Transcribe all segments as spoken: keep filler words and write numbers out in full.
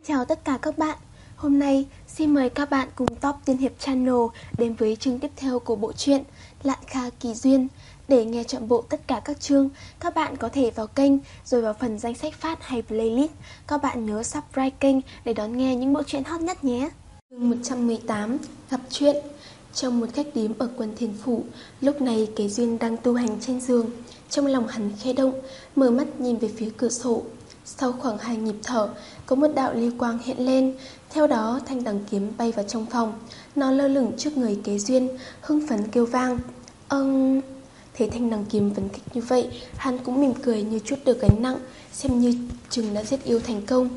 Chào tất cả các bạn. Hôm nay xin mời các bạn cùng Top Tiên Hiệp Channel đến với chương tiếp theo của bộ truyện Lạn Kha Kỳ Duyên. Để nghe trọn bộ tất cả các chương, các bạn có thể vào kênh rồi vào phần danh sách phát hay playlist. Các bạn nhớ subscribe kênh để đón nghe những bộ truyện hot nhất nhé. Chương một trăm mười tám, gặp chuyện. Trong một khách điếm ở quận Thiên Phủ, lúc này Kế Duyên đang tu hành trên giường. Trong lòng hắn khẽ động, mở mắt nhìn về phía cửa sổ. Sau khoảng hai nhịp thở, có một đạo lưu quang hiện lên. Theo đó, thanh đằng kiếm bay vào trong phòng. Nó lơ lửng trước người Kế Duyên, hưng phấn kêu vang: Ông... Thấy thanh đằng kiếm vấn kích như vậy, hắn cũng mỉm cười như chút được gánh nặng, xem như chừng đã giết yêu thành công.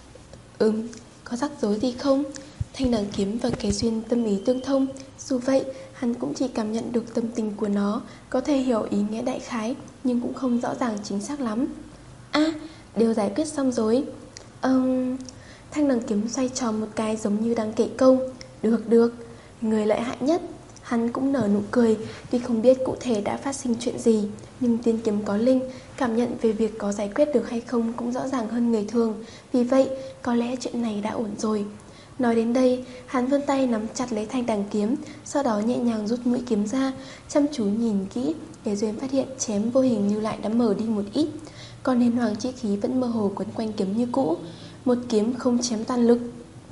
Ừm, có rắc rối gì không? Thanh đằng kiếm và Kế Duyên tâm ý tương thông. Dù vậy, hắn cũng chỉ cảm nhận được tâm tình của nó, có thể hiểu ý nghĩa đại khái, nhưng cũng không rõ ràng chính xác lắm. À, đều giải quyết xong rồi. Ừm... Thanh đằng kiếm xoay tròn một cái giống như đang kể câu. Được được, người lợi hại nhất. Hắn cũng nở nụ cười. Tuy không biết cụ thể đã phát sinh chuyện gì, nhưng tiên kiếm có linh, cảm nhận về việc có giải quyết được hay không cũng rõ ràng hơn người thường. Vì vậy, có lẽ chuyện này đã ổn rồi. Nói đến đây, hắn vươn tay nắm chặt lấy thanh đằng kiếm, sau đó nhẹ nhàng rút mũi kiếm ra, chăm chú nhìn kỹ. Kế Duyên phát hiện chém vô hình như lại đã mở đi một ít, còn huyền hoàng chi khí vẫn mơ hồ quấn quanh kiếm như cũ. Một kiếm không chém toàn lực.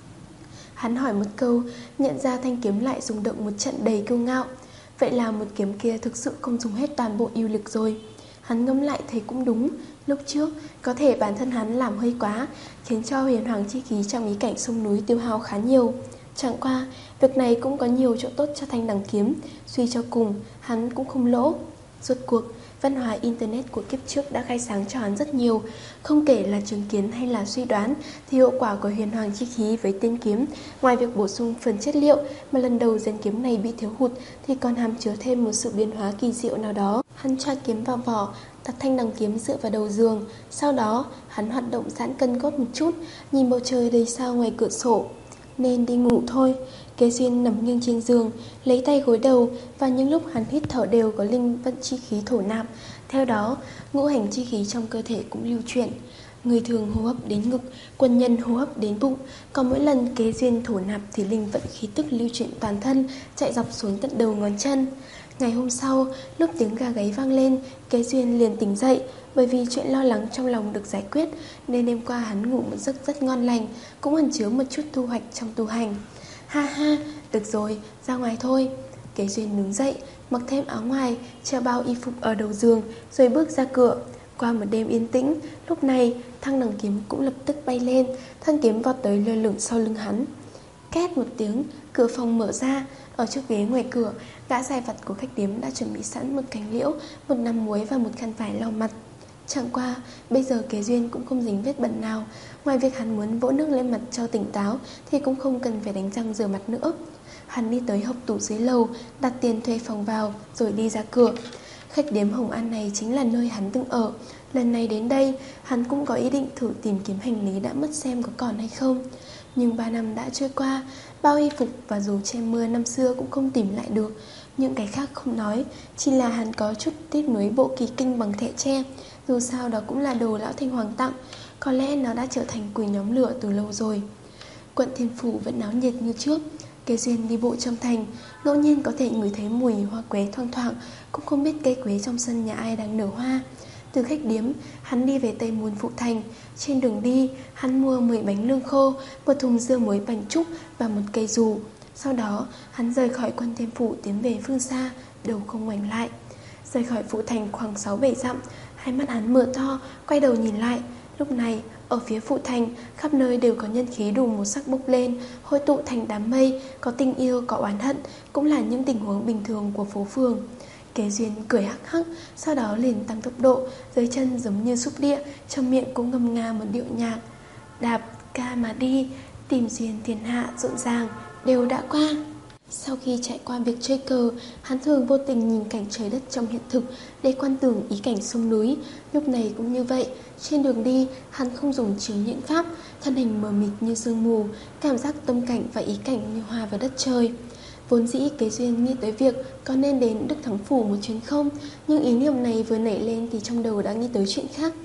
Hắn hỏi một câu, nhận ra thanh kiếm lại rung động một trận đầy kiêu ngạo. Vậy là một kiếm kia thực sự không dùng hết toàn bộ yêu lực rồi. Hắn ngẫm lại thấy cũng đúng. Lúc trước, có thể bản thân hắn làm hơi quá, khiến cho huyền hoàng chi khí trong ý cảnh sông núi tiêu hao khá nhiều. Chẳng qua, việc này cũng có nhiều chỗ tốt cho thanh đằng kiếm. Suy cho cùng, hắn cũng không lỗ. Rốt cuộc, văn hóa Internet của kiếp trước đã khai sáng cho hắn rất nhiều. Không kể là chứng kiến hay là suy đoán, thì hiệu quả của huyền hoàng chi khí với tiên kiếm, ngoài việc bổ sung phần chất liệu mà lần đầu rèn kiếm này bị thiếu hụt, thì còn hàm chứa thêm một sự biến hóa kỳ diệu nào đó. Hắn cho kiếm vào vỏ, đặt thanh đằng kiếm dựa vào đầu giường. Sau đó, hắn hoạt động giãn cân cốt một chút, nhìn bầu trời đầy sao ngoài cửa sổ. Nên đi ngủ thôi. Kế Duyên nằm nghiêng trên giường, lấy tay gối đầu, và những lúc hắn hít thở đều có linh vận chi khí thổ nạp. Theo đó, ngũ hành chi khí trong cơ thể cũng lưu chuyển. Người thường hô hấp đến ngực, quân nhân hô hấp đến bụng. Còn mỗi lần Kế Duyên thổ nạp thì linh vận khí tức lưu chuyển toàn thân, chạy dọc xuống tận đầu ngón chân. Ngày hôm sau, lúc tiếng gà gáy vang lên, Kế Duyên liền tỉnh dậy. Bởi vì chuyện lo lắng trong lòng được giải quyết, nên đêm qua hắn ngủ một giấc rất ngon lành, cũng ẩn chứa một chút thu hoạch trong tu hành. Ha ha, được rồi, ra ngoài thôi. Kế Duyên đứng dậy, mặc thêm áo ngoài, treo bao y phục ở đầu giường, rồi bước ra cửa. Qua một đêm yên tĩnh, lúc này thanh đằng kiếm cũng lập tức bay lên, thân kiếm vọt tới lơ lửng sau lưng hắn. Két một tiếng, cửa phòng mở ra. Ở trước ghế ngoài cửa, gã sai vặt của khách điếm đã chuẩn bị sẵn một cành liễu, một nắm muối và một khăn vải lau mặt. Chẳng qua, bây giờ Kế Duyên cũng không dính vết bẩn nào. Ngoài việc hắn muốn vỗ nước lên mặt cho tỉnh táo, thì cũng không cần phải đánh răng rửa mặt nữa. Hắn đi tới hộc tủ dưới lầu, đặt tiền thuê phòng vào, rồi đi ra cửa. Khách điếm Hồng An này chính là nơi hắn từng ở. Lần này đến đây, hắn cũng có ý định thử tìm kiếm hành lý đã mất xem có còn hay không. Nhưng ba năm đã trôi qua, bao y phục và dù che mưa năm xưa cũng không tìm lại được. Những cái khác không nói, chỉ là hắn có chút tiếc nuối bộ kỳ kinh bằng thẻ tre. Dù sao đó cũng là đồ lão Thanh Hoàng tặng, có lẽ nó đã trở thành quỷ nhóm lửa từ lâu rồi. Quận Thiên Phủ vẫn náo nhiệt như trước. Kế Duyên đi bộ trong thành, ngẫu nhiên có thể ngửi thấy mùi hoa quế thoang thoảng, cũng không biết cây quế trong sân nhà ai đang nở hoa. Từ khách điếm, hắn đi về Tây Môn Phụ Thành. Trên đường đi, hắn mua mười bánh lương khô, một thùng dưa muối bánh trúc và một cây dù. Sau đó, hắn rời khỏi Quận Thiên Phủ tiến về phương xa, đầu không ngoảnh lại. Rời khỏi Phụ Thành khoảng sáu bảy dặm, hai mắt hắn mở to, quay đầu nhìn lại. Lúc này, ở phía Phụ Thành, khắp nơi đều có nhân khí đủ một sắc bốc lên, hội tụ thành đám mây, có tình yêu, có oán hận, cũng là những tình huống bình thường của phố phường. Kế Duyên cười hắc hắc, sau đó liền tăng tốc độ, dưới chân giống như xúc địa, trong miệng cũng ngâm nga một điệu nhạc. Đạp ca mà đi, tìm duyên thiên hạ rộn ràng, đều đã qua. Sau khi trải qua việc chơi cờ, hắn thường vô tình nhìn cảnh trời đất trong hiện thực để quan tưởng ý cảnh sông núi. Lúc này cũng như vậy, trên đường đi, hắn không dùng chiếu nhịn pháp, thân hình mờ mịt như sương mù, cảm giác tâm cảnh và ý cảnh như hòa vào đất trời. Vốn dĩ Kế Duyên nghĩ tới việc có nên đến Đức Thắng Phủ một chuyến không, nhưng ý niệm này vừa nảy lên thì trong đầu đã nghĩ tới chuyện khác.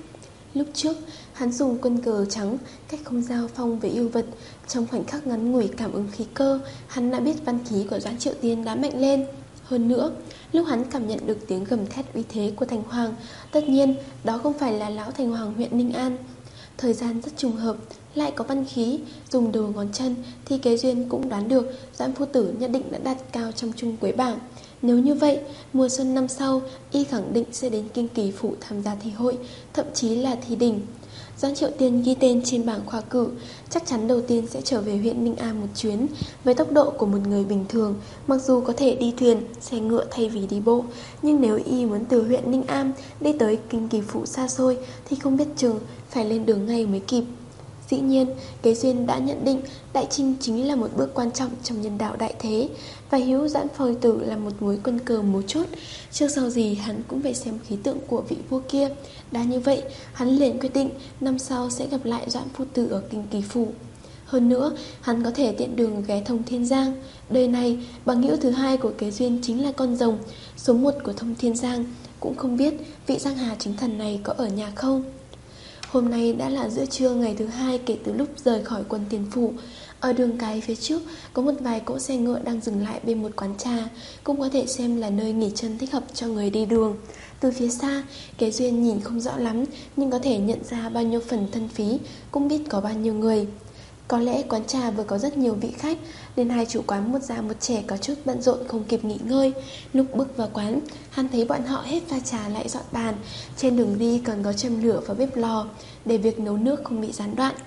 Lúc trước, hắn dùng quân cờ trắng cách không giao phong với yêu vật. Trong khoảnh khắc ngắn ngủi cảm ứng khí cơ, hắn đã biết văn khí của Doãn Triệu Tiên đã mạnh lên. Hơn nữa, lúc hắn cảm nhận được tiếng gầm thét uy thế của Thành Hoàng, tất nhiên đó không phải là lão Thành Hoàng huyện Ninh An. Thời gian rất trùng hợp, lại có văn khí, dùng đầu ngón chân thì Kế Duyên cũng đoán được Doãn phu tử nhất định đã đặt cao trong chung quế bảng. Nếu như vậy, mùa xuân năm sau, y khẳng định sẽ đến Kinh Kỳ Phủ tham gia thi hội, thậm chí là thi đỉnh. Doãn Triệu Tiên ghi tên trên bảng khoa cử, chắc chắn đầu tiên sẽ trở về huyện Ninh An một chuyến. Với tốc độ của một người bình thường, mặc dù có thể đi thuyền, xe ngựa thay vì đi bộ, nhưng nếu y muốn từ huyện Ninh An đi tới Kinh Kỳ Phủ xa xôi thì không biết chừng phải lên đường ngay mới kịp. Dĩ nhiên, Kế Duyên đã nhận định đại chinh chính là một bước quan trọng trong nhân đạo đại thế, và hiếu Doãn phôi tử là một mối quân cờ mấu chốt. Trước sau gì hắn cũng phải xem khí tượng của vị vua kia. Đã như vậy, hắn liền quyết định năm sau sẽ gặp lại Doãn phu tử ở Kinh Kỳ Phủ. Hơn nữa, hắn có thể tiện đường ghé Thông Thiên Giang. Đời này, bằng hữu thứ hai của Kế Duyên chính là con rồng, số một của Thông Thiên Giang. Cũng không biết vị Giang Hà chính thần này có ở nhà không. Hôm nay đã là giữa trưa ngày thứ hai kể từ lúc rời khỏi quân Tiền Phủ. Ở đường cái phía trước có một vài cỗ xe ngựa đang dừng lại bên một quán trà, cũng có thể xem là nơi nghỉ chân thích hợp cho người đi đường. Từ phía xa, Kế Duyên nhìn không rõ lắm, nhưng có thể nhận ra bao nhiêu phần thân phí, cũng biết có bao nhiêu người. Có lẽ quán trà vừa có rất nhiều vị khách, nên hai chủ quán một già một trẻ có chút bận rộn không kịp nghỉ ngơi. Lúc bước vào quán, hắn thấy bọn họ hết pha trà lại dọn bàn. Trên đường đi còn có châm lửa và bếp lò, để việc nấu nước không bị gián đoạn.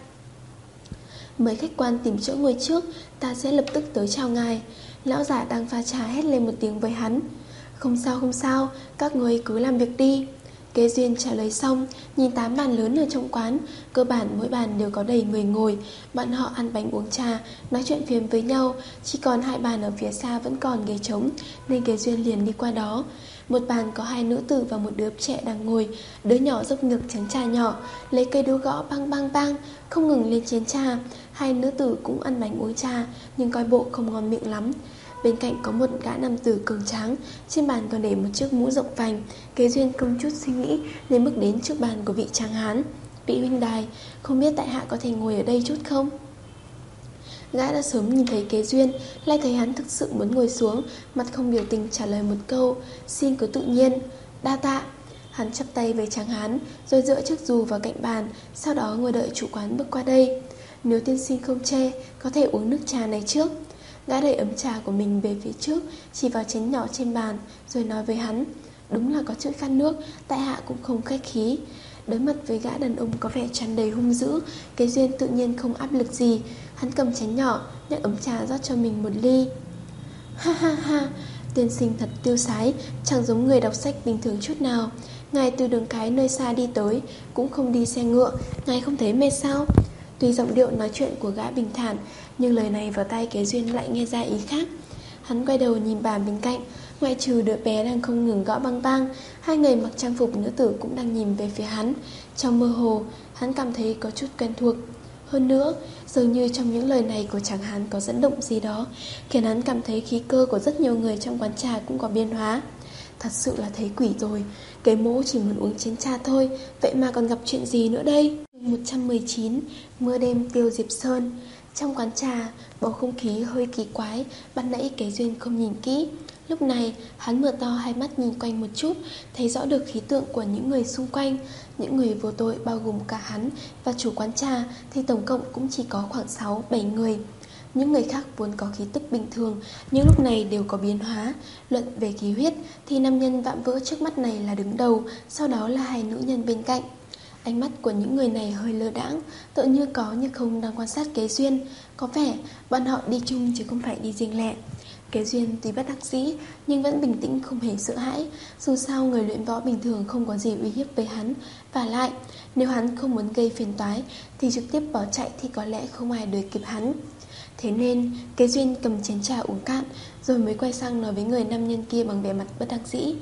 Mời khách quan tìm chỗ ngồi trước, ta sẽ lập tức tới chào ngài. Lão giả đang pha trà hét lên một tiếng với hắn. Không sao không sao, các người cứ làm việc đi. Kế Duyên trả lời xong, nhìn tám bàn lớn ở trong quán, cơ bản mỗi bàn đều có đầy người ngồi. Bọn họ ăn bánh uống trà, nói chuyện phiếm với nhau. Chỉ còn hai bàn ở phía xa vẫn còn ghế trống, nên Kế Duyên liền đi qua đó. Một bàn có hai nữ tử và một đứa trẻ đang ngồi. Đứa nhỏ dốc ngực chén trà nhỏ, lấy cây đũa gõ bang bang bang, không ngừng lên chén trà. Hai nữ tử cũng ăn bánh uống trà, nhưng coi bộ không ngon miệng lắm. Bên cạnh có một gã nam tử cường tráng, trên bàn còn để một chiếc mũ rộng vành. Kế Duyên không chút suy nghĩ nên bước đến trước bàn của vị tráng hán. Vị huynh đài, không biết tại hạ có thể ngồi ở đây chút không? Gã đã sớm nhìn thấy Kế Duyên, lại thấy hắn thực sự muốn ngồi xuống, mặt không biểu tình trả lời một câu, xin cứ tự nhiên. Đa tạ. Hắn chắp tay với tráng hán, rồi dựa chiếc dù vào cạnh bàn, sau đó ngồi đợi chủ quán bước qua đây. Nếu tiên sinh không chê, có thể uống nước trà này trước. Gã đẩy ấm trà của mình về phía trước, chỉ vào chén nhỏ trên bàn, rồi nói với hắn, đúng là có chữ khát nước, tại hạ cũng không khách khí. Đối mặt với gã đàn ông có vẻ tràn đầy hung dữ, Kế Duyên tự nhiên không áp lực gì. Hắn cầm chén nhỏ, nhấc ấm trà rót cho mình một ly. Ha ha ha, tiên sinh thật tiêu sái, chẳng giống người đọc sách bình thường chút nào. Ngài từ đường cái nơi xa đi tới, cũng không đi xe ngựa, ngài không thấy mệt sao? Tuy giọng điệu nói chuyện của gã bình thản, nhưng lời này vào tai Kế Duyên lại nghe ra ý khác. Hắn quay đầu nhìn bàn bên cạnh, ngoại trừ đứa bé đang không ngừng gõ bang bang, hai người mặc trang phục nữ tử cũng đang nhìn về phía hắn. Trong mơ hồ, hắn cảm thấy có chút quen thuộc. Hơn nữa, dường như trong những lời này của chàng hắn có dẫn động gì đó, khiến hắn cảm thấy khí cơ của rất nhiều người trong quán trà cũng có biến hóa. Thật sự là thấy quỷ rồi, cái mỗ chỉ muốn uống chén trà thôi, vậy mà còn gặp chuyện gì nữa đây? một trăm mười chín. Mưa đêm Tiêu Diệp Sơn. Trong quán trà, bầu không khí hơi kỳ quái, ban nãy Kế Duyên không nhìn kỹ. Lúc này, hắn mở to hai mắt nhìn quanh một chút, thấy rõ được khí tượng của những người xung quanh. Những người vô tội bao gồm cả hắn và chủ quán trà thì tổng cộng cũng chỉ có khoảng sáu bảy người. Những người khác vốn có khí tức bình thường, nhưng lúc này đều có biến hóa. Luận về khí huyết thì nam nhân vạm vỡ trước mắt này là đứng đầu, sau đó là hai nữ nhân bên cạnh. Ánh mắt của những người này hơi lơ đãng, tựa như có như không đang quan sát Kế Duyên. Có vẻ bọn họ đi chung chứ không phải đi riêng lẻ. Kế Duyên tuy bất đắc dĩ nhưng vẫn bình tĩnh không hề sợ hãi. Dù sao người luyện võ bình thường không có gì uy hiếp với hắn. Và lại, nếu hắn không muốn gây phiền toái thì trực tiếp bỏ chạy thì có lẽ không ai đuổi kịp hắn. Thế nên Kế Duyên cầm chén trà uống cạn, rồi mới quay sang nói với người nam nhân kia bằng vẻ mặt bất đắc dĩ.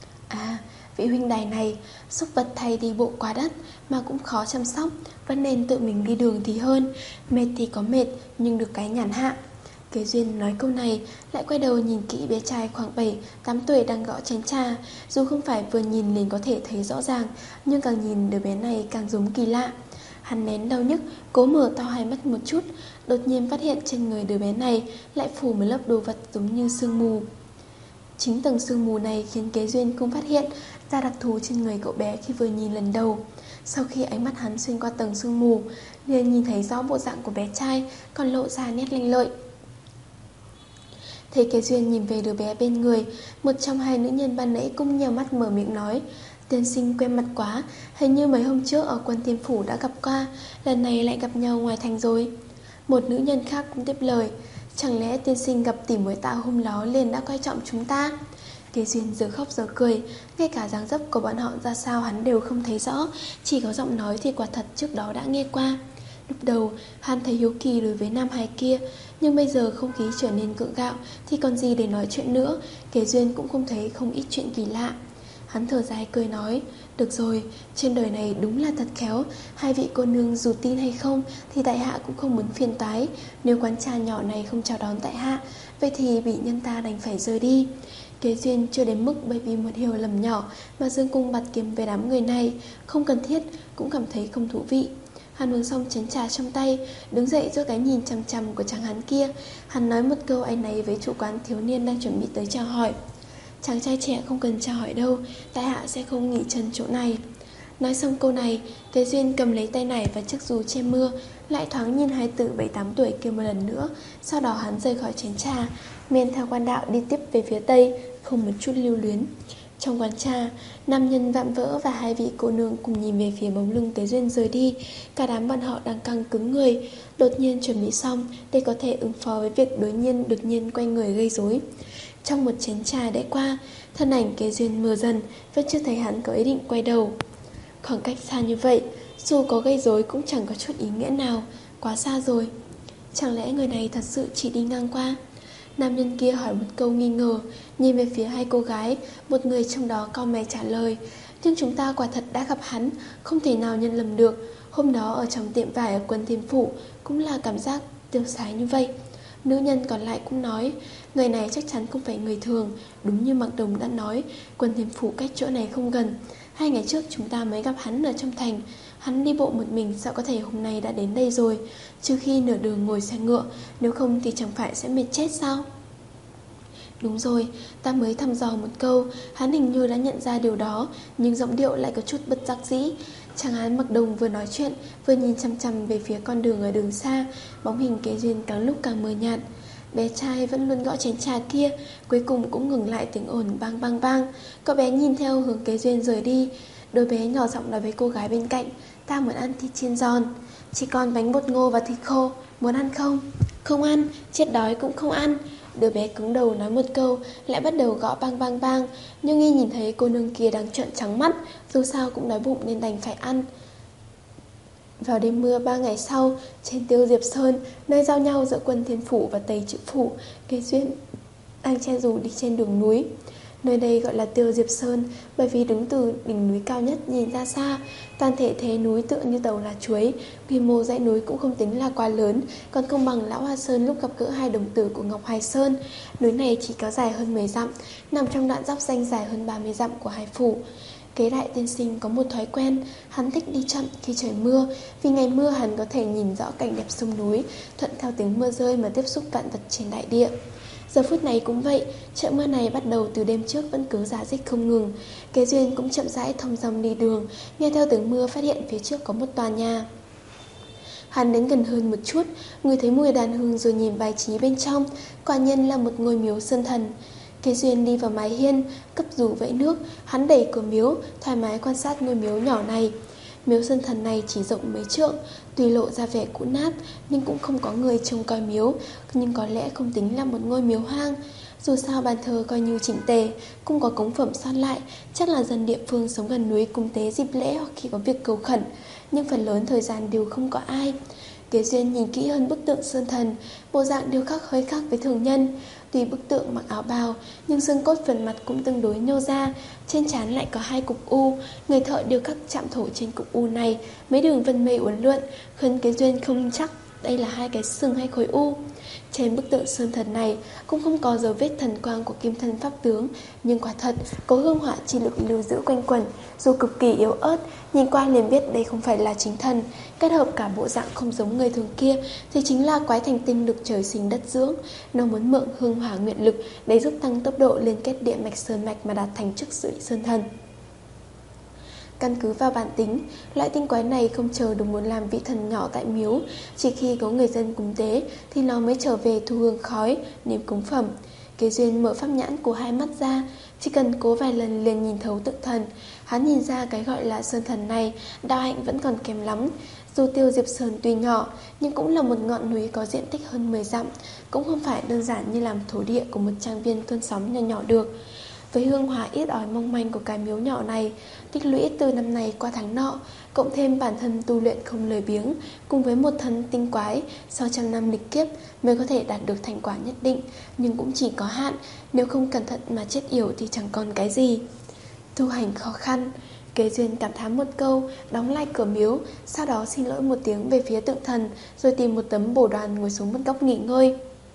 À, vị huynh đài này, súc vật thay đi bộ quá đắt mà cũng khó chăm sóc, vẫn nên tự mình đi đường thì hơn. Mệt thì có mệt, nhưng được cái nhàn hạ. Kế Duyên nói câu này, lại quay đầu nhìn kỹ bé trai khoảng bảy tám tuổi đang gõ chén trà. Dù không phải vừa nhìn liền có thể thấy rõ ràng, nhưng càng nhìn đứa bé này càng giống kỳ lạ. Hắn nén đau nhức, cố mở to hai mắt một chút, đột nhiên phát hiện trên người đứa bé này lại phủ một lớp đồ vật giống như sương mù. Chính tầng sương mù này khiến Kế Duyên không phát hiện ra đặc thù trên người cậu bé khi vừa nhìn lần đầu. Sau khi ánh mắt hắn xuyên qua tầng sương mù, liền nhìn thấy rõ bộ dạng của bé trai, còn lộ ra nét lanh lợi. Thấy Kế Duyên nhìn về đứa bé bên người, một trong hai nữ nhân ban nãy cũng nheo mắt mở miệng nói: "Tiên sinh quen mặt quá, hình như mấy hôm trước ở Quân Tiên Phủ đã gặp qua, lần này lại gặp nhau ngoài thành rồi." Một nữ nhân khác cũng tiếp lời: "Chẳng lẽ tiên sinh gặp tỷ muội Tạ hôm đó liền đã coi trọng chúng ta?" Kế Duyên giờ khóc giờ cười, ngay cả dáng dấp của bọn họ ra sao hắn đều không thấy rõ, chỉ có giọng nói thì quả thật trước đó đã nghe qua. Lúc đầu hắn thấy hiếu kỳ đối với nam hài kia, nhưng bây giờ không khí trở nên gượng gạo thì còn gì để nói chuyện nữa. Kế Duyên cũng không thấy không ít chuyện kỳ lạ. Hắn thở dài cười nói: "Được rồi, trên đời này đúng là thật khéo. Hai vị cô nương dù tin hay không thì tại hạ cũng không muốn phiền toái. Nếu quán trà nhỏ này không chào đón tại hạ, vậy thì bị nhân ta đành phải rời đi." Kế Duyên chưa đến mức bởi vì một hiểu lầm nhỏ mà dương cung bạt kiếm về đám người này, không cần thiết, cũng cảm thấy không thú vị. Hắn uống xong chén trà trong tay, đứng dậy giữa cái nhìn chằm chằm của chàng hắn kia. Hắn nói một câu áy náy với chủ quán thiếu niên đang chuẩn bị tới chào hỏi: "Chàng trai trẻ không cần chào hỏi đâu, tại hạ sẽ không nghỉ chân chỗ này." Nói xong câu này, Kế Duyên cầm lấy tay nải và chiếc dù che mưa, lại thoáng nhìn hai tử bảy tám tuổi kia một lần nữa. Sau đó hắn rời khỏi chén trà, men theo quan đạo đi tiếp về phía tây, không một chút lưu luyến. Trong quán trà, nam nhân vạm vỡ và hai vị cô nương cùng nhìn về phía bóng lưng Kế Duyên rời đi. Cả đám bọn họ đang căng cứng người, đột nhiên chuẩn bị xong để có thể ứng phó với việc đối nhiên đột nhiên quay người gây rối. Trong một chén trà đã qua, thân ảnh Kế Duyên mờ dần, vẫn chưa thấy hắn có ý định quay đầu. Khoảng cách xa như vậy, dù có gây rối cũng chẳng có chút ý nghĩa nào, quá xa rồi. Chẳng lẽ người này thật sự chỉ đi ngang qua? Nam nhân kia hỏi một câu nghi ngờ, nhìn về phía hai cô gái, một người trong đó cau mày trả lời: "Nhưng chúng ta quả thật đã gặp hắn, không thể nào nhận lầm được. Hôm đó ở trong tiệm vải ở Quân Thiên Phủ cũng là cảm giác tiêu sái như vậy." Nữ nhân còn lại cũng nói: "Người này chắc chắn không phải người thường, đúng như Mạc Đồng đã nói, Quân Thiên Phủ cách chỗ này không gần. Hai ngày trước chúng ta mới gặp hắn ở trong thành. Hắn đi bộ một mình, sao có thể hôm nay đã đến đây rồi? Trừ khi nửa đường ngồi xe ngựa, nếu không thì chẳng phải sẽ mệt chết sao?" "Đúng rồi, ta mới thăm dò một câu." Hắn hình như đã nhận ra điều đó, nhưng giọng điệu lại có chút bất đắc dĩ. Chàng hán Mặc Đồng vừa nói chuyện, vừa nhìn chăm chăm về phía con đường ở đường xa. Bóng hình Kế Duyên càng lúc càng mờ nhạt. Bé trai vẫn luôn gõ chén trà kia, cuối cùng cũng ngừng lại tiếng ồn bang bang bang. Cậu bé nhìn theo hướng Kế Duyên rời đi. Đôi bé nhỏ giọng nói với cô gái bên cạnh: "Ta muốn ăn thịt chiên giòn. Chỉ còn bánh bột ngô và thịt khô, muốn ăn không?" "Không ăn, chết đói cũng không ăn." Đứa bé cứng đầu nói một câu, lại bắt đầu gõ bang bang bang. Nhưng y nhìn thấy cô nương kia đang trợn trắng mắt, dù sao cũng đói bụng nên đành phải ăn. Vào đêm mưa ba ngày sau, trên Tiêu Diệp Sơn, nơi giao nhau giữa Quân Thiên Phủ và Tây Trữ Phủ, Kế Duyên đang che dù đi trên đường núi. Nơi đây gọi là Tiêu Diệp Sơn bởi vì đứng từ đỉnh núi cao nhất nhìn ra xa, toàn thể thế núi tựa như tàu lá chuối. Quy mô dãy núi cũng không tính là quá lớn, còn không bằng Lão Hoa Sơn lúc gặp gỡ hai đồng tử của Ngọc Hải Sơn. Núi này chỉ có dài hơn mười dặm, nằm trong đoạn giáp ranh dài hơn ba mươi dặm của hai phủ. Kế đại tiên sinh có một thói quen, hắn thích đi chậm khi trời mưa, vì ngày mưa hắn có thể nhìn rõ cảnh đẹp sông núi, thuận theo tiếng mưa rơi mà tiếp xúc vạn vật trên đại địa. Giờ phút này cũng vậy, trận mưa này bắt đầu từ đêm trước vẫn cứ rả rích không ngừng. Kế Duyên cũng chậm rãi thong dong đi đường, nghe theo tiếng mưa phát hiện phía trước có một tòa nhà. Hắn đến gần hơn một chút, ngửi thấy mùi đàn hương rồi nhìn bài trí bên trong, quả nhiên là một ngôi miếu sơn thần. Kế Duyên đi vào mái hiên, cấp dù vẫy nước, hắn đẩy cửa miếu, thoải mái quan sát ngôi miếu nhỏ này. Miếu sơn thần này chỉ rộng mấy trượng, tuy lộ ra vẻ cũ nát, nhưng cũng không có người trông coi miếu, nhưng có lẽ không tính là một ngôi miếu hoang. Dù sao bàn thờ coi như chỉnh tề, cũng có cống phẩm son lại, chắc là dân địa phương sống gần núi cúng tế dịp lễ hoặc khi có việc cầu khẩn, nhưng phần lớn thời gian đều không có ai. Kế Duyên nhìn kỹ hơn bức tượng sơn thần, bộ dạng điêu khắc hơi khác với thường nhân. Tuy bức tượng mặc áo bào, nhưng xương cốt phần mặt cũng tương đối nhô ra, trên trán lại có hai cục u. Người thợ điêu khắc chạm thổ trên cục u này, mấy đường vân mây uốn lượn, khiến Kế Duyên không chắc đây là hai cái sừng hay khối u. Trên bức tượng sơn thần này cũng không có dấu vết thần quang của kim thân pháp tướng, nhưng quả thật có hương hỏa chi lực lưu giữ quanh quẩn, dù cực kỳ yếu ớt, nhìn qua liền biết đây không phải là chính thần. Kết hợp cả bộ dạng không giống người thường kia thì chính là quái thành tinh lực trời sinh đất dưỡng. Nó muốn mượn hương hỏa nguyện lực để giúp tăng tốc độ liên kết địa mạch sơn mạch mà đạt thành chức sự sơn thần. Căn cứ vào bản tính, loại tinh quái này không chờ được muốn làm vị thần nhỏ tại miếu, chỉ khi có người dân cúng tế thì nó mới trở về thu hương khói, niệm cúng phẩm. Kế Duyên mở pháp nhãn của hai mắt ra, chỉ cần cố vài lần liền nhìn thấu tượng thần. Hắn nhìn ra cái gọi là sơn thần này, đạo hạnh vẫn còn kém lắm. Dù Tiêu Diệp Sơn tuy nhỏ, nhưng cũng là một ngọn núi có diện tích hơn mười dặm, cũng không phải đơn giản như làm thổ địa của một trang viên thôn xóm nhỏ nhỏ được. Với hương hỏa ít ỏi mong manh của cái miếu nhỏ này, tích lũy từ năm này qua tháng nọ, cộng thêm bản thân tu luyện không lười biếng, cùng với một thân tinh quái, sau trăm năm lịch kiếp mới có thể đạt được thành quả nhất định, nhưng cũng chỉ có hạn, nếu không cẩn thận mà chết yểu thì chẳng còn cái gì. Tu hành khó khăn. Kế Duyên cảm thán một câu, đóng lại cửa miếu, sau đó xin lỗi một tiếng về phía tượng thần, rồi tìm một tấm bồ đoàn ngồi xuống một góc nghỉ ngơi.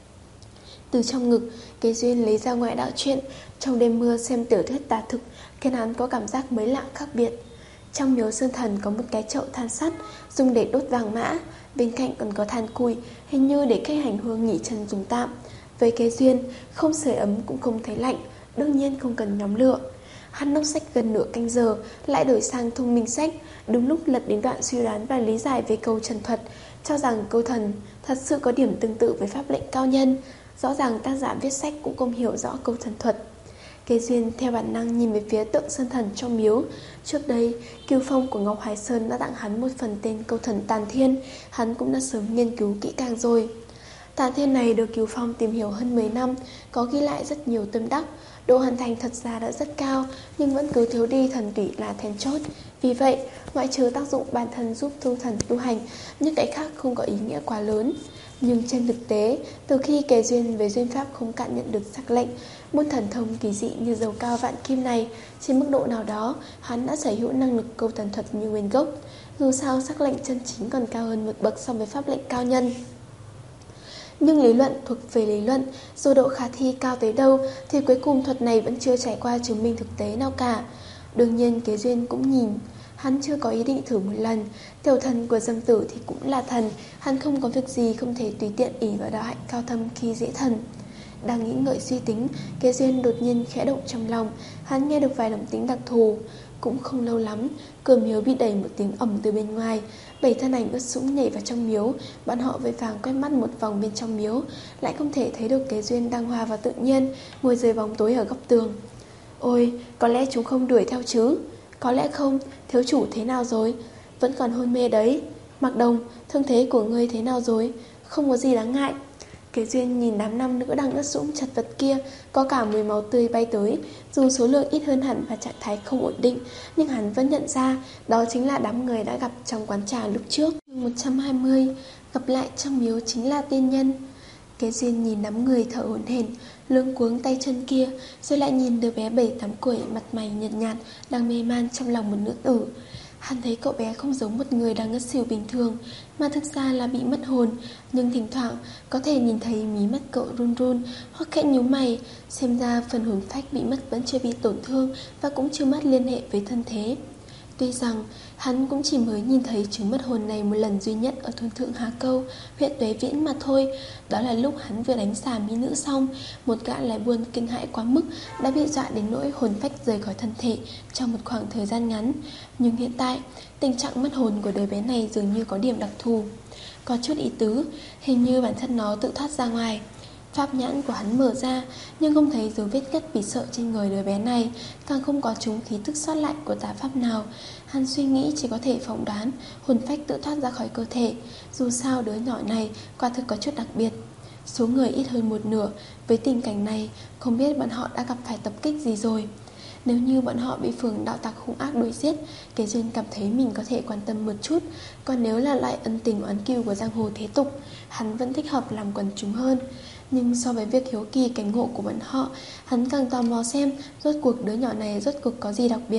Từ trong ngực, Kế Duyên lấy ra ngoại đạo truyện. Trong đêm mưa xem tiểu thuyết tà thực, khiến hắn có cảm giác mới lạ khác biệt. Trong miếu sơn thần có một cái chậu than sắt dùng để đốt vàng mã, bên cạnh còn có than củi, hình như để khách hành hương nghỉ chân dùng tạm. Với Kế Duyên, không sưởi ấm cũng không thấy lạnh, đương nhiên không cần nhóm lửa. Hắn đọc sách gần nửa canh giờ, lại đổi sang thông minh sách, đúng lúc lật đến đoạn suy đoán và lý giải về câu trần thuật, cho rằng câu thần thật sự có điểm tương tự với pháp lệnh cao nhân. Rõ ràng tác giả viết sách cũng không hiểu rõ câu thần thuật. Kế Duyên theo bản năng nhìn về phía tượng sơn thần trong miếu. Trước đây, Cửu Phong của Ngọc Hải Sơn đã tặng hắn một phần tên câu thần Tàn Thiên, hắn cũng đã sớm nghiên cứu kỹ càng rồi. Tàn Thiên này được Cửu Phong tìm hiểu hơn mười năm, có ghi lại rất nhiều tâm đắc. Độ hoàn thành thật ra đã rất cao, nhưng vẫn cứ thiếu đi thần tủy là then chốt. Vì vậy, ngoại trừ tác dụng bản thân giúp tu thần tu hành, những cái khác không có ý nghĩa quá lớn. Nhưng trên thực tế, từ khi Kế Duyên với duyên pháp không cạn nhận được sắc lệnh, môn thần thông kỳ dị như dầu cao vạn kim này, trên mức độ nào đó, hắn đã sở hữu năng lực câu thần thuật như nguyên gốc. Dù sao sắc lệnh chân chính còn cao hơn một bậc so với pháp lệnh cao nhân. Nhưng lý luận thuộc về lý luận, dù độ khả thi cao tới đâu thì cuối cùng thuật này vẫn chưa trải qua chứng minh thực tế nào cả. Đương nhiên Kế Duyên cũng nhìn, hắn chưa có ý định thử một lần. Tiểu thần của Dâm Tử thì cũng là thần, hắn không có việc gì không thể tùy tiện ỷ vào đạo hạnh cao thâm khi dễ thần. Đang nghĩ ngợi suy tính, Kế Duyên đột nhiên khẽ động trong lòng, hắn nghe được vài động tĩnh đặc thù. Cũng không lâu lắm, cửa miếu bị đẩy một tiếng ầm từ bên ngoài, bảy thân ảnh ướt sũng nhảy vào trong miếu. Bọn họ vội vàng quét mắt một vòng bên trong miếu, lại không thể thấy được Kế Duyên đang hòa vào tự nhiên, ngồi dưới bóng tối ở góc tường. Ôi, có lẽ chúng không đuổi theo chứ? Có lẽ không, thiếu chủ thế nào rồi? Vẫn còn hôn mê đấy. Mạc Đồng, thương thế của ngươi thế nào rồi? Không có gì đáng ngại. Kế Duyên nhìn đám nam nữ đang ướt sũng chật vật kia, có cả mùi máu tươi bay tới. Dù số lượng ít hơn hẳn và trạng thái không ổn định, nhưng hắn vẫn nhận ra đó chính là đám người đã gặp trong quán trà lúc trước. một trăm hai mươi, gặp lại trong miếu chính là tiên nhân. Kế Duyên nhìn đám người thở hổn hển, luống cuống tay chân kia, rồi lại nhìn đứa bé bảy tám tuổi mặt mày nhợt nhạt đang mê man trong lòng một nữ tử. Hắn thấy cậu bé không giống một người đang ngất xỉu bình thường, mà thực ra là bị mất hồn, nhưng thỉnh thoảng có thể nhìn thấy mí mắt cậu run run hoặc khẽ nhíu mày, xem ra phần hồn phách bị mất vẫn chưa bị tổn thương và cũng chưa mất liên hệ với thân thế. Tuy rằng hắn cũng chỉ mới nhìn thấy chứng mất hồn này một lần duy nhất ở thôn Thượng Hà Câu, huyện Tuế Viễn mà thôi. Đó là lúc hắn vừa đánh xà mỹ nữ xong, một gã lái buôn kinh hãi quá mức đã bị dọa đến nỗi hồn phách rời khỏi thân thể trong một khoảng thời gian ngắn. Nhưng hiện tại, tình trạng mất hồn của đứa bé này dường như có điểm đặc thù, có chút ý tứ, hình như bản thân nó tự thoát ra ngoài. Pháp nhãn của hắn mở ra, nhưng không thấy dấu vết ngất vì sợ trên người đứa bé này, càng không có chúng khí tức sót lại của tà pháp nào. Hắn suy nghĩ chỉ có thể phỏng đoán hồn phách tự thoát ra khỏi cơ thể. Dù sao đứa nhỏ này quả thực có chút đặc biệt. Số người ít hơn một nửa, với tình cảnh này không biết bọn họ đã gặp phải tập kích gì rồi. Nếu như bọn họ bị phường đạo tặc hung ác đuổi giết, Kế Duyên cảm thấy mình có thể quan tâm một chút. Còn nếu là loại ân tình oán kiêu của giang hồ thế tục, hắn vẫn thích hợp làm quần chúng hơn. Nhưng so với việc hiếu kỳ cảnh ngộ của bọn họ, hắn càng tò mò xem rốt cuộc đứa nhỏ này rốt cuộc có gì đặc biệt.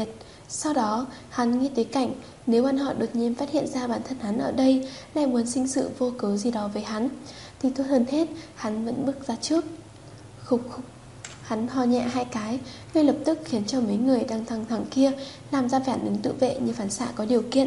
Sau đó hắn nghĩ tới cảnh nếu bọn họ đột nhiên phát hiện ra bản thân hắn ở đây, lại muốn sinh sự vô cớ gì đó với hắn, thì tốt hơn hết hắn vẫn bước ra trước. Khục khục. Hắn ho nhẹ hai cái, ngay lập tức khiến cho mấy người đang thăng thẳng kia làm ra phản ứng tự vệ như phản xạ có điều kiện.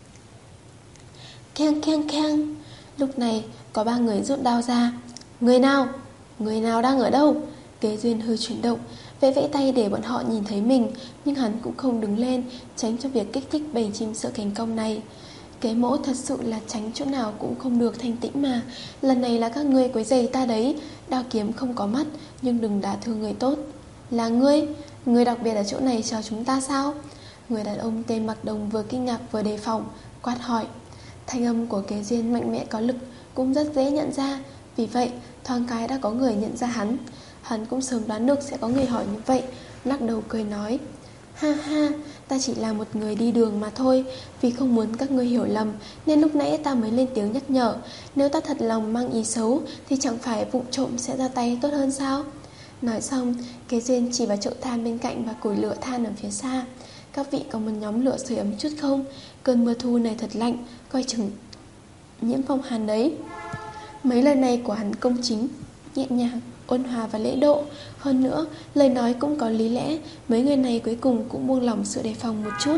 Keng keng keng. Lúc này có ba người rút đao ra. Người nào? Người nào đang ở đâu? Kế Duyên hơi chuyển động, vẫy vẫy tay để bọn họ nhìn thấy mình, nhưng hắn cũng không đứng lên, tránh cho việc kích thích bầy chim sợ cánh cong này. Kế Mỗ thật sự là tránh chỗ nào cũng không được thanh tĩnh mà. Lần này là các ngươi quấy rầy ta đấy. Đao kiếm không có mắt, nhưng đừng đả thương người tốt. Là ngươi? Ngươi đặc biệt ở chỗ này chờ chúng ta sao? Người đàn ông tên Mặc Đồng vừa kinh ngạc vừa đề phòng, quát hỏi. Thanh âm của Kế Duyên mạnh mẽ có lực, cũng rất dễ nhận ra. Vì vậy thoáng cái đã có người nhận ra hắn. Hắn cũng sớm đoán được sẽ có người hỏi như vậy, lắc đầu cười nói. Ha ha, ta chỉ là một người đi đường mà thôi. Vì không muốn các ngươi hiểu lầm nên lúc nãy ta mới lên tiếng nhắc nhở. Nếu ta thật lòng mang ý xấu thì chẳng phải vụng trộm sẽ ra tay tốt hơn sao? Nói xong, Kế Duyên chỉ vào chậu than bên cạnh và củi lửa than ở phía xa. Các vị có một nhóm lửa sưởi ấm chút không? Cơn mưa thu này thật lạnh, coi chừng nhiễm phong hàn đấy. Mấy lời này của hắn công chính, nhẹ nhàng, ôn hòa và lễ độ. Hơn nữa, lời nói cũng có lý lẽ. Mấy người này cuối cùng cũng buông lỏng sự đề phòng một chút.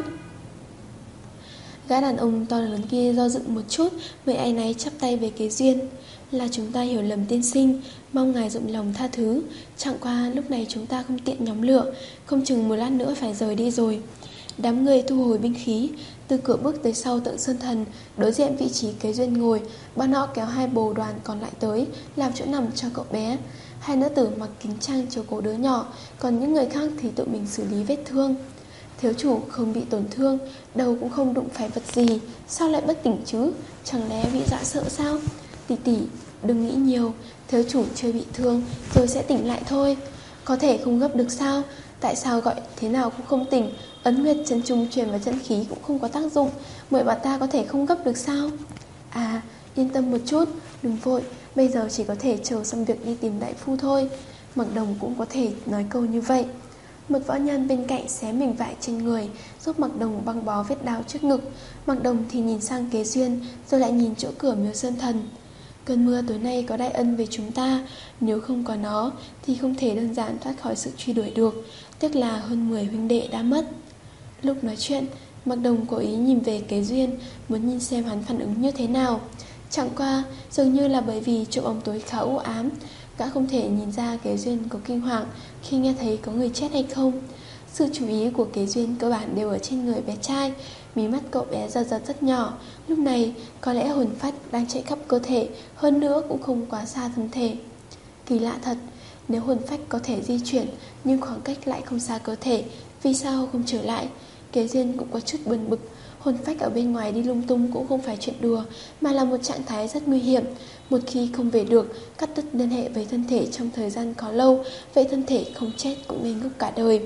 Gã đàn ông to lớn kia do dự một chút, mới áy náy chắp tay về Kế Duyên. Là chúng ta hiểu lầm tiên sinh, mong ngài rộng lòng tha thứ. Chẳng qua lúc này chúng ta không tiện nhóm lửa, không chừng một lát nữa phải rời đi rồi. Đám người thu hồi binh khí, từ cửa bước tới sau tượng Sơn Thần, đối diện vị trí Kế Duyên ngồi. Bọn họ kéo hai bồ đoàn còn lại tới, làm chỗ nằm cho cậu bé. Hai nữ tử mặc kính trang chiếu cố đứa nhỏ, còn những người khác thì tự mình xử lý vết thương. Thiếu chủ không bị tổn thương, đầu cũng không đụng phải vật gì, sao lại bất tỉnh chứ? Chẳng lẽ bị dọa sợ sao? Tỷ tỷ, đừng nghĩ nhiều, thiếu chủ chưa bị thương rồi sẽ tỉnh lại thôi. Có thể không gấp được sao? Tại sao gọi thế nào cũng không tỉnh? Ấn Nguyệt chân trung truyền vào chân khí cũng không có tác dụng, muội bà ta có thể không gấp được sao? À, yên tâm một chút, đừng vội, bây giờ chỉ có thể chờ xong việc đi tìm đại phu thôi. Mặc Đồng cũng có thể nói câu như vậy. Một võ nhân bên cạnh xé mình vải trên người, giúp Mặc Đồng băng bó vết đao trước ngực. Mặc Đồng thì nhìn sang Kế Duyên, rồi lại nhìn chỗ cửa miếu Sơn Thần. Cơn mưa tối nay có đại ân về chúng ta, nếu không có nó thì không thể đơn giản thoát khỏi sự truy đuổi được. Tiếc là hơn mười huynh đệ đã mất. Lúc nói chuyện, Mặc Đồng cố ý nhìn về Kế Duyên, muốn nhìn xem hắn phản ứng như thế nào. Chẳng qua, dường như là bởi vì chỗ bóng tối khá u ám, gã không thể nhìn ra Kế Duyên có kinh hoàng khi nghe thấy có người chết hay không. Sự chú ý của Kế Duyên cơ bản đều ở trên người bé trai. Mí mắt cậu bé giật giật rất nhỏ. Lúc này có lẽ hồn phách đang chạy khắp cơ thể, hơn nữa cũng không quá xa thân thể. Kỳ lạ thật, nếu hồn phách có thể di chuyển nhưng khoảng cách lại không xa cơ thể, vì sao không trở lại? Kế Duyên cũng có chút buồn bực. Hồn phách ở bên ngoài đi lung tung cũng không phải chuyện đùa, mà là một trạng thái rất nguy hiểm. Một khi không về được, cắt đứt liên hệ với thân thể trong thời gian có lâu, vậy thân thể không chết cũng ngây ngốc cả đời.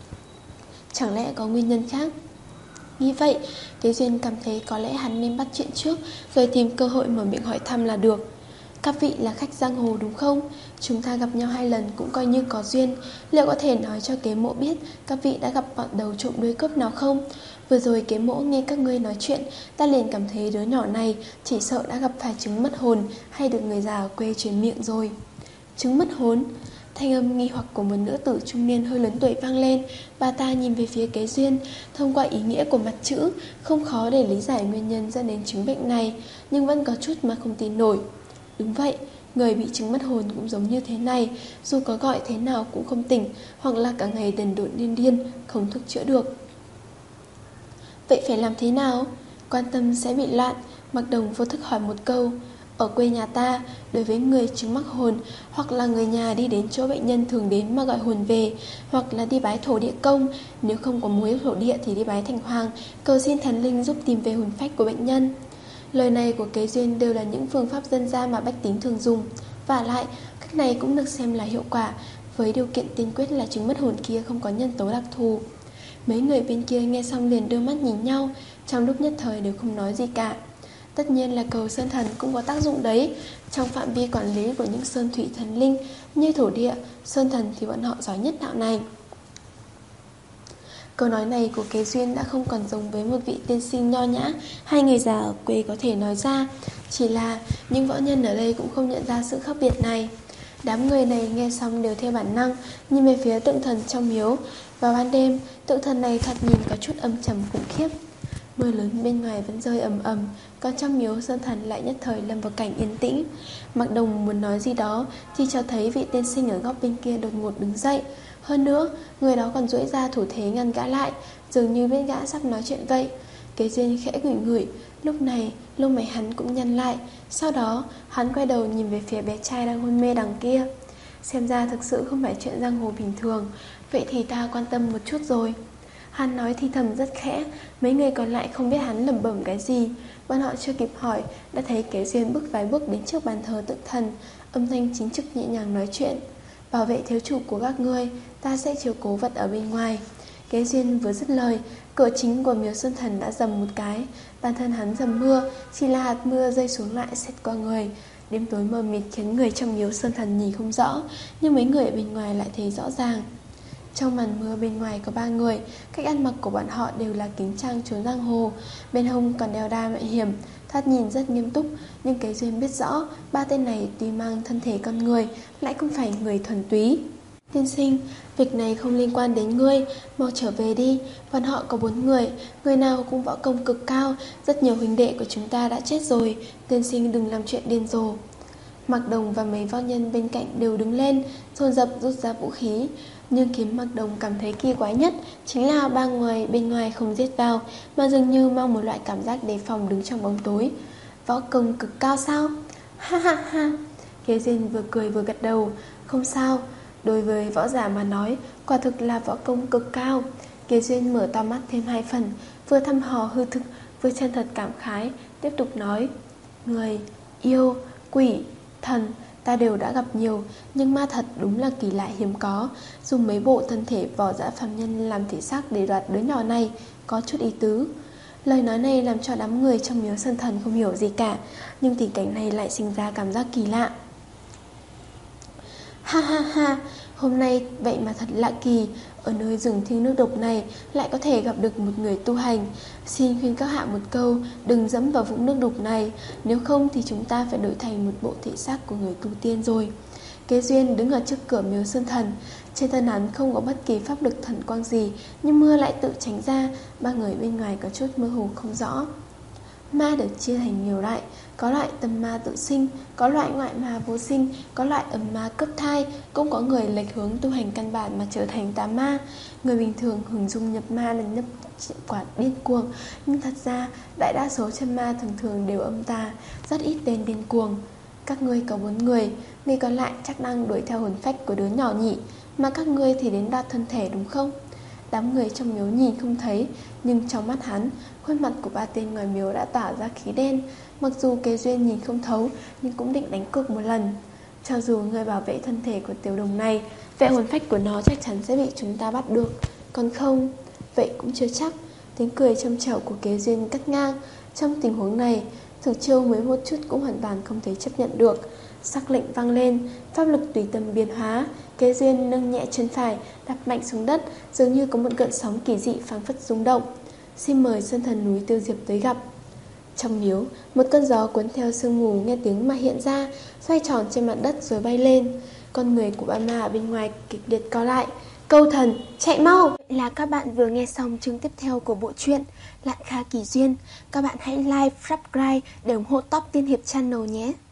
Chẳng lẽ có nguyên nhân khác? Nghĩ vậy, Kế Duyên cảm thấy có lẽ hắn nên bắt chuyện trước, rồi tìm cơ hội mở miệng hỏi thăm là được. Các vị là khách giang hồ đúng không? Chúng ta gặp nhau hai lần cũng coi như có duyên. Liệu có thể nói cho Kế Mỗ biết các vị đã gặp bọn đầu trộm đuôi cướp nào không? Vừa rồi Kế Mỗ nghe các ngươi nói chuyện, ta liền cảm thấy đứa nhỏ này chỉ sợ đã gặp phải chứng mất hồn hay được người già ở quê truyền miệng rồi. Chứng mất hồn? Thanh âm nghi hoặc của một nữ tử trung niên hơi lớn tuổi vang lên. Bà ta nhìn về phía Kế Duyên. Thông qua ý nghĩa của mặt chữ, không khó để lý giải nguyên nhân dẫn đến chứng bệnh này, nhưng vẫn có chút mà không tin nổi. Đúng vậy, người bị chứng mất hồn cũng giống như thế này, dù có gọi thế nào cũng không tỉnh, hoặc là cả ngày đần độn điên điên, không thuốc chữa được. Vậy phải làm thế nào? Quan tâm sẽ bị loạn. Mặc Đồng vô thức hỏi một câu. Ở quê nhà ta, đối với người chứng mắc hồn, hoặc là người nhà đi đến chỗ bệnh nhân thường đến mà gọi hồn về, hoặc là đi bái thổ địa công, nếu không có mối thổ địa thì đi bái thành hoàng, cầu xin thần linh giúp tìm về hồn phách của bệnh nhân. Lời này của Kế Duyên đều là những phương pháp dân gian mà bách tính thường dùng. Và lại, cách này cũng được xem là hiệu quả, với điều kiện tiên quyết là chứng mất hồn kia không có nhân tố đặc thù. Mấy người bên kia nghe xong liền đưa mắt nhìn nhau, trong lúc nhất thời đều không nói gì cả. Tất nhiên là cầu Sơn Thần cũng có tác dụng đấy. Trong phạm vi quản lý của những sơn thủy thần linh như thổ địa, Sơn Thần thì bọn họ giỏi nhất đạo này. Câu nói này của Kế Duyên đã không còn giống với một vị tiên sinh nho nhã hay người già ở quê có thể nói ra. Chỉ là những võ nhân ở đây cũng không nhận ra sự khác biệt này. Đám người này nghe xong đều theo bản năng nhìn về phía tượng thần trong miếu. Vào ban đêm, tượng thần này thoạt nhìn có chút âm trầm khủng khiếp. Mưa lớn bên ngoài vẫn rơi ầm ầm, còn trong miếu sơn thần lại nhất thời lâm vào cảnh yên tĩnh. Mạc Đồng muốn nói gì đó thì cho thấy vị tiên sinh ở góc bên kia đột ngột đứng dậy. Hơn nữa, người đó còn duỗi ra thủ thế ngăn gã lại, dường như biết gã sắp nói chuyện vậy. Kế Duyên khẽ ngửi ngửi, lúc này lông mày hắn cũng nhăn lại. Sau đó hắn quay đầu nhìn về phía bé trai đang hôn mê đằng kia. Xem ra thực sự không phải chuyện giang hồ bình thường. Vậy thì ta quan tâm một chút rồi. Hắn nói thì thầm rất khẽ. Mấy người còn lại không biết hắn lẩm bẩm cái gì. Bọn họ chưa kịp hỏi đã thấy Kế Duyên bước vài bước đến trước bàn thờ tượng thần, âm thanh chính trực nhẹ nhàng nói chuyện. Bảo vệ thiếu chủ của các ngươi, ta sẽ chiếu cố vật ở bên ngoài. Kế Duyên vừa dứt lời, cửa chính của miếu sơn thần đã dầm một cái. Bản thân hắn dầm mưa, chỉ là hạt mưa rơi xuống lại xẹt qua người. Đêm tối mờ mịt khiến người trong miếu sơn thần nhìn không rõ, nhưng mấy người ở bên ngoài lại thấy rõ ràng. Trong màn mưa bên ngoài có ba người, cách ăn mặc của bọn họ đều là kính trang trốn giang hồ, bên hông còn đeo đao mạo hiểm, thoạt nhìn rất nghiêm túc. Nhưng Kế Duyên biết rõ ba tên này tuy mang thân thể con người lại không phải người thuần túy. Tiên sinh, việc này không liên quan đến ngươi, mau trở về đi. Bọn họ có bốn người, người nào cũng võ công cực cao, rất nhiều huynh đệ của chúng ta đã chết rồi. Tiên sinh đừng làm chuyện điên rồ. Mạc Đồng và mấy võ nhân bên cạnh đều đứng lên, dồn dập rút ra vũ khí. Nhưng khiến Mạc Đồng cảm thấy kỳ quái nhất chính là ba người bên ngoài không giết vào, mà dường như mang một loại cảm giác đề phòng đứng trong bóng tối. Võ công cực cao sao? Ha ha ha. Kế Duyên vừa cười vừa gật đầu. Không sao, đối với võ giả mà nói, quả thực là võ công cực cao. Kế Duyên mở to mắt thêm hai phần, vừa thăm hò hư thực, vừa chân thật cảm khái, tiếp tục nói. Người, yêu, quỷ, thần ta đều đã gặp nhiều, nhưng ma thật đúng là kỳ lạ hiếm có. Dùng mấy bộ thân thể võ giả phàm nhân làm thể xác để đoạt đứa nhỏ này có chút ý tứ. Lời nói này làm cho đám người trong miếu sơn thần không hiểu gì cả, nhưng tình cảnh này lại sinh ra cảm giác kỳ lạ. Ha ha ha, hôm nay vậy mà thật lạ kỳ, ở nơi rừng thiêng nước độc này lại có thể gặp được một người tu hành. Xin khuyên các hạ một câu, đừng dẫm vào vũng nước đục này, nếu không thì chúng ta phải đổi thành một bộ thể xác của người tu tiên rồi. Kế Duyên đứng ở trước cửa miếu sơn thần, trên thân hắn không có bất kỳ pháp lực thần quang gì, nhưng mưa lại tự tránh ra. Ba người bên ngoài có chút mơ hồ không rõ. Ma được chia thành nhiều loại, có loại tâm ma tự sinh, có loại ngoại ma vô sinh, có loại âm ma cấp thai, cũng có người lệch hướng tu hành căn bản mà trở thành tà ma. Người bình thường hưởng dung nhập ma là nhập quả điên cuồng, nhưng thật ra đại đa số chân ma thường thường đều âm tà, rất ít tên điên cuồng. Các ngươi có bốn người, người còn lại chắc đang đuổi theo hồn phách của đứa nhỏ nhỉ, mà các ngươi thì đến đoạt thân thể đúng không? Đám người trong miếu nhìn không thấy, nhưng trong mắt hắn, khuôn mặt của ba tên ngoài miếu đã tỏa ra khí đen. Mặc dù Kế Duyên nhìn không thấu, nhưng cũng định đánh cược một lần. Cho dù người bảo vệ thân thể của tiểu đồng này, vậy hồn phách của nó chắc chắn sẽ bị chúng ta bắt được. Còn không, vậy cũng chưa chắc. Tiếng cười châm chọc của Kế Duyên cắt ngang. Trong tình huống này, Thực Chiêu mới một chút cũng hoàn toàn không thể chấp nhận được. Sắc lệnh vang lên, pháp lực tùy tâm biến hóa. Kế Duyên nâng nhẹ chân phải, đạp mạnh xuống đất, dường như có một gợn sóng kỳ dị phảng phất rung động. Xin mời sơn thần núi Tiêu Diệp tới gặp. Trong miếu, một cơn gió cuốn theo sương mù nghe tiếng mà hiện ra, xoay tròn trên mặt đất rồi bay lên. Con người của ba ma ở bên ngoài kịch liệt co lại. Câu thần, chạy mau! Vậy là các bạn vừa nghe xong chương tiếp theo của bộ truyện Lạn Kha Kỳ Duyên. Các bạn hãy like, subscribe để ủng hộ Top Tiên Hiệp Channel nhé.